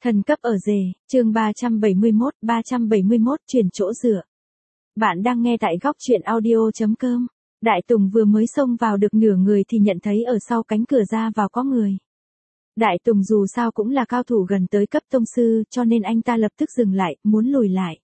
Thần cấp ở rể, chương 371, chuyển chỗ dựa. Bạn đang nghe tại góc truyện audio.com. Đại Tùng vừa mới xông vào được nửa người thì nhận thấy ở sau cánh cửa ra vào có người. Đại Tùng dù sao cũng là cao thủ gần tới cấp tông sư, cho nên anh ta lập tức dừng lại, muốn lùi lại.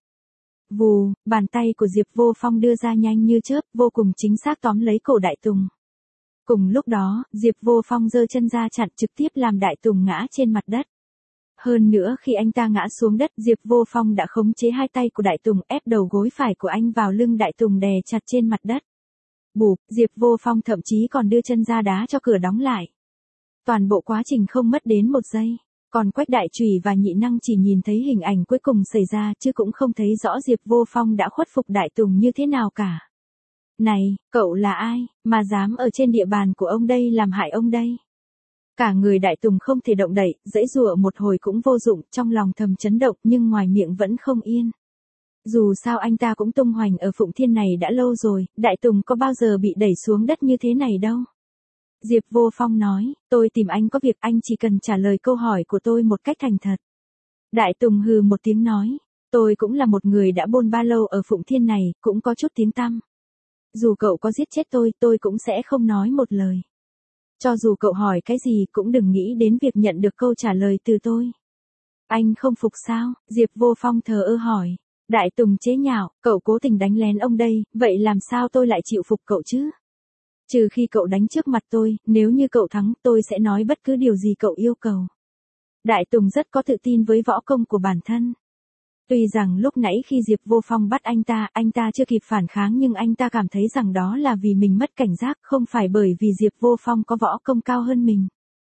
Vù, bàn tay của Diệp Vô Phong đưa ra nhanh như chớp, vô cùng chính xác tóm lấy cổ Đại Tùng. Cùng lúc đó, Diệp Vô Phong giơ chân ra chặn, trực tiếp làm Đại Tùng ngã trên mặt đất. Hơn nữa khi anh ta ngã xuống đất, Diệp Vô Phong đã khống chế hai tay của Đại Tùng, ép đầu gối phải của anh vào lưng Đại Tùng đè chặt trên mặt đất. Bụp, Diệp Vô Phong thậm chí còn đưa chân ra đá cho cửa đóng lại. Toàn bộ quá trình không mất đến một giây. Còn Quách Đại Trùy và Nhị Năng chỉ nhìn thấy hình ảnh cuối cùng xảy ra chứ cũng không thấy rõ Diệp Vô Phong đã khuất phục Đại Tùng như thế nào cả. Này, cậu là ai, mà dám ở trên địa bàn của ông đây làm hại ông đây? Cả người Đại Tùng không thể động đậy, giãy giụa một hồi cũng vô dụng, trong lòng thầm chấn động nhưng ngoài miệng vẫn không yên. Dù sao anh ta cũng tung hoành ở Phụng Thiên này đã lâu rồi, Đại Tùng có bao giờ bị đẩy xuống đất như thế này đâu. Diệp Vô Phong nói, tôi tìm anh có việc, anh chỉ cần trả lời câu hỏi của tôi một cách thành thật. Đại Tùng hừ một tiếng nói, tôi cũng là một người đã bôn ba lâu ở Phụng Thiên này, cũng có chút tiếng tăm. Dù cậu có giết chết tôi cũng sẽ không nói một lời. Cho dù cậu hỏi cái gì cũng đừng nghĩ đến việc nhận được câu trả lời từ tôi. Anh không phục sao? Diệp Vô Phong thờ ơ hỏi. Đại Tùng chế nhạo, cậu cố tình đánh lén ông đây, vậy làm sao tôi lại chịu phục cậu chứ? Trừ khi cậu đánh trước mặt tôi, nếu như cậu thắng tôi sẽ nói bất cứ điều gì cậu yêu cầu. Đại Tùng rất có tự tin với võ công của bản thân. Tuy rằng lúc nãy khi Diệp Vô Phong bắt anh ta chưa kịp phản kháng nhưng anh ta cảm thấy rằng đó là vì mình mất cảnh giác, không phải bởi vì Diệp Vô Phong có võ công cao hơn mình.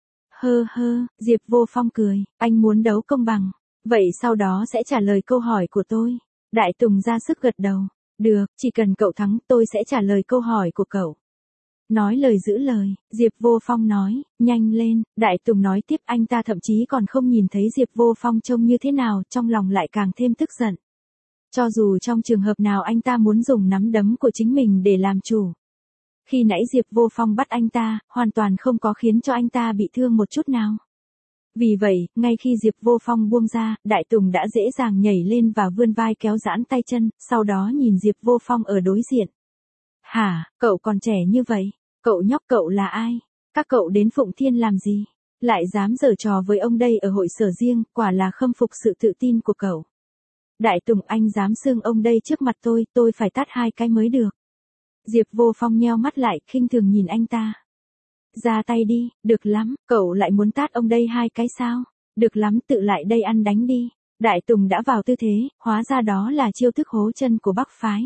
Hơ hơ, Diệp Vô Phong cười, anh muốn đấu công bằng. Vậy sau đó sẽ trả lời câu hỏi của tôi. Đại Tùng ra sức gật đầu. Được, chỉ cần cậu thắng tôi sẽ trả lời câu hỏi của cậu. Nói lời giữ lời, Diệp Vô Phong nói, nhanh lên, Đại Tùng nói tiếp, anh ta thậm chí còn không nhìn thấy Diệp Vô Phong trông như thế nào, trong lòng lại càng thêm tức giận. Cho dù trong trường hợp nào anh ta muốn dùng nắm đấm của chính mình để làm chủ. Khi nãy Diệp Vô Phong bắt anh ta, hoàn toàn không có khiến cho anh ta bị thương một chút nào. Vì vậy, ngay khi Diệp Vô Phong buông ra, Đại Tùng đã dễ dàng nhảy lên và vươn vai kéo giãn tay chân, sau đó nhìn Diệp Vô Phong ở đối diện. Hả, cậu còn trẻ như vậy? Cậu nhóc, cậu là ai? Các cậu đến Phụng Thiên làm gì? Lại dám giở trò với ông đây ở hội sở riêng, quả là khâm phục sự tự tin của cậu. Đại Tùng, anh dám xưng ông đây trước mặt tôi phải tát hai cái mới được. Diệp Vô Phong nheo mắt lại, khinh thường nhìn anh ta. Ra tay đi, được lắm, cậu lại muốn tát ông đây hai cái sao? Được lắm, tự lại đây ăn đánh đi. Đại Tùng đã vào tư thế, hóa ra đó là chiêu thức hố chân của Bắc phái.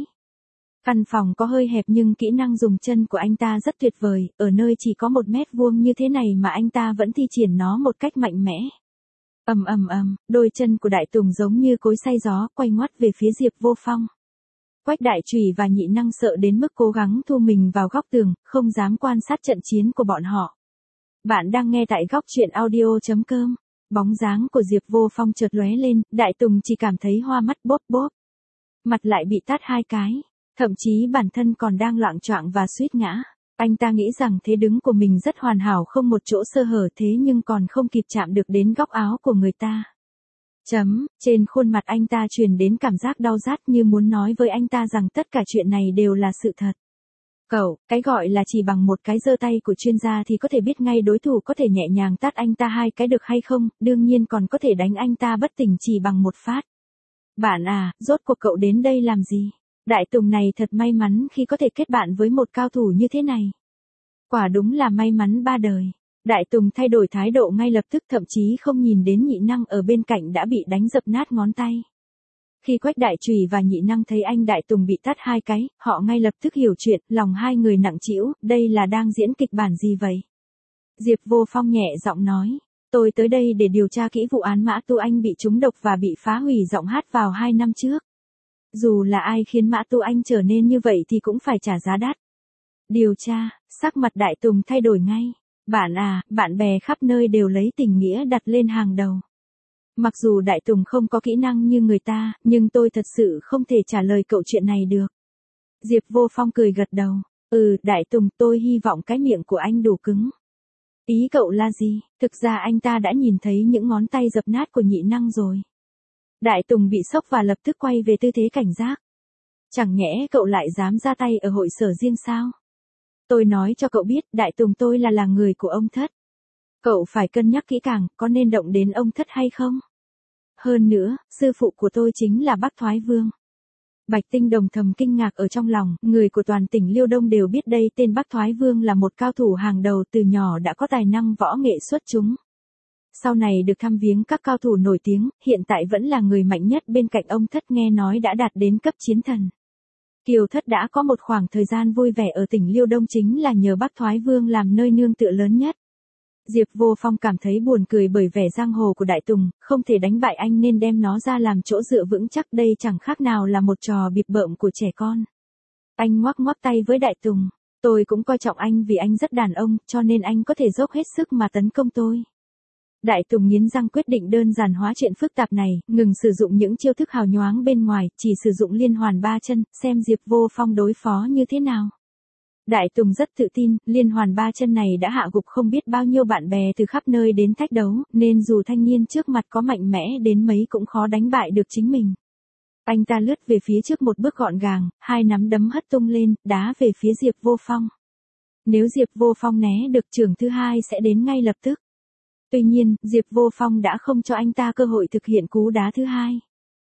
Căn phòng có hơi hẹp nhưng kỹ năng dùng chân của anh ta rất tuyệt vời, ở nơi chỉ có 1 mét vuông như thế này mà anh ta vẫn thi triển nó một cách mạnh mẽ. Đôi chân của Đại Tùng giống như cối xay gió, quay ngoắt về phía Diệp Vô Phong. Quách Đại Trùy và Nhị Năng sợ đến mức cố gắng thu mình vào góc tường, không dám quan sát trận chiến của bọn họ. Bạn đang nghe tại góc truyện audio.com. Bóng dáng của Diệp Vô Phong chợt lóe lên, Đại Tùng chỉ cảm thấy hoa mắt bốp bốp. Mặt lại bị tát hai cái. Thậm chí bản thân còn đang loạng choạng và suýt ngã. Anh ta nghĩ rằng thế đứng của mình rất hoàn hảo, không một chỗ sơ hở, thế nhưng còn không kịp chạm được đến góc áo của người ta. Trên khuôn mặt anh ta truyền đến cảm giác đau rát như muốn nói với anh ta rằng tất cả chuyện này đều là sự thật. Cậu, cái gọi là chỉ bằng một cái giơ tay của chuyên gia thì có thể biết ngay đối thủ có thể nhẹ nhàng tát anh ta hai cái được hay không, đương nhiên còn có thể đánh anh ta bất tỉnh chỉ bằng một phát. Bạn à, rốt cuộc cậu đến đây làm gì? Đại Tùng này thật may mắn khi có thể kết bạn với một cao thủ như thế này. Quả đúng là may mắn ba đời. Đại Tùng thay đổi thái độ ngay lập tức, thậm chí không nhìn đến Nhị Năng ở bên cạnh đã bị đánh dập nát ngón tay. Khi Quách Đại Trùy và Nhị Năng thấy anh Đại Tùng bị tát hai cái, họ ngay lập tức hiểu chuyện, lòng hai người nặng trĩu, đây là đang diễn kịch bản gì vậy? Diệp Vô Phong nhẹ giọng nói, tôi tới đây để điều tra kỹ vụ án Mã Tu Anh bị trúng độc và bị phá hủy giọng hát vào 2 năm trước. Dù là ai khiến Mã Tu Anh trở nên như vậy thì cũng phải trả giá đắt. Điều tra, sắc mặt Đại Tùng thay đổi ngay. Bạn à, bạn bè khắp nơi đều lấy tình nghĩa đặt lên hàng đầu. Mặc dù Đại Tùng không có kỹ năng như người ta, nhưng tôi thật sự không thể trả lời cậu chuyện này được. Diệp Vô Phong cười gật đầu. Đại Tùng, tôi hy vọng cái miệng của anh đủ cứng. Ý cậu là gì? Thực ra anh ta đã nhìn thấy những ngón tay dập nát của nhị năng rồi. Đại Tùng bị sốc và lập tức quay về tư thế cảnh giác. Chẳng nhẽ cậu lại dám ra tay ở hội sở riêng sao? Tôi nói cho cậu biết, Đại Tùng tôi là người của ông Thất. Cậu phải cân nhắc kỹ càng, có nên động đến ông Thất hay không? Hơn nữa, sư phụ của tôi chính là Bắc Thoái Vương. Bạch Tinh Đồng thầm kinh ngạc ở trong lòng, người của toàn tỉnh Liêu Đông đều biết đây, tên Bắc Thoái Vương là một cao thủ hàng đầu, từ nhỏ đã có tài năng võ nghệ xuất chúng. Sau này được thăm viếng các cao thủ nổi tiếng, hiện tại vẫn là người mạnh nhất bên cạnh ông Thất, nghe nói đã đạt đến cấp chiến thần. Kiều Thất đã có một khoảng thời gian vui vẻ ở tỉnh Liêu Đông chính là nhờ Bắc Thoái Vương làm nơi nương tựa lớn nhất. Diệp Vô Phong cảm thấy buồn cười bởi vẻ giang hồ của Đại Tùng, không thể đánh bại anh nên đem nó ra làm chỗ dựa vững chắc, đây chẳng khác nào là một trò bịp bợm của trẻ con. Anh ngoắc ngoắc tay với Đại Tùng, tôi cũng coi trọng anh vì anh rất đàn ông, cho nên anh có thể dốc hết sức mà tấn công tôi. Đại Tùng nghiến răng quyết định đơn giản hóa chuyện phức tạp này, ngừng sử dụng những chiêu thức hào nhoáng bên ngoài, chỉ sử dụng liên hoàn ba chân, xem Diệp Vô Phong đối phó như thế nào. Đại Tùng rất tự tin, liên hoàn ba chân này đã hạ gục không biết bao nhiêu bạn bè từ khắp nơi đến thách đấu, nên dù thanh niên trước mặt có mạnh mẽ đến mấy cũng khó đánh bại được chính mình. Anh ta lướt về phía trước một bước gọn gàng, hai nắm đấm hất tung lên, đá về phía Diệp Vô Phong. Nếu Diệp Vô Phong né được, chưởng thứ hai sẽ đến ngay lập tức. Tuy nhiên, Diệp Vô Phong đã không cho anh ta cơ hội thực hiện cú đá thứ hai.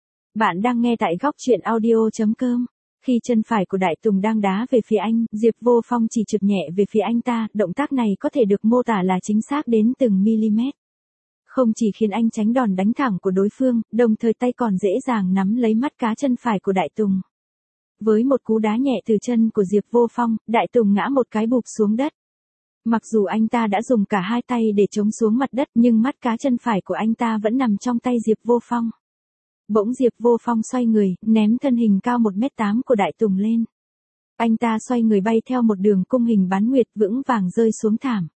Bạn đang nghe tại góc truyện audio.com. Khi chân phải của Đại Tùng đang đá về phía anh, Diệp Vô Phong chỉ trượt nhẹ về phía anh ta, động tác này có thể được mô tả là chính xác đến từng mm. Không chỉ khiến anh tránh đòn đánh thẳng của đối phương, đồng thời tay còn dễ dàng nắm lấy mắt cá chân phải của Đại Tùng. Với một cú đá nhẹ từ chân của Diệp Vô Phong, Đại Tùng ngã một cái bụp xuống đất. Mặc dù anh ta đã dùng cả hai tay để chống xuống mặt đất, nhưng mắt cá chân phải của anh ta vẫn nằm trong tay Diệp Vô Phong. Bỗng Diệp Vô Phong xoay người, ném thân hình cao 1m8 của Đại Tùng lên. Anh ta xoay người bay theo một đường cung hình bán nguyệt, vững vàng rơi xuống thảm.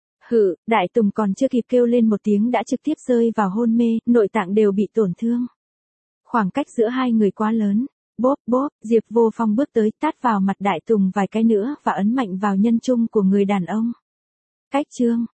Đại Tùng còn chưa kịp kêu lên một tiếng đã trực tiếp rơi vào hôn mê, nội tạng đều bị tổn thương. Khoảng cách giữa hai người quá lớn. Bốp bốp, Diệp Vô Phong bước tới, tát vào mặt Đại Tùng vài cái nữa và ấn mạnh vào nhân trung của người đàn ông. Cách chương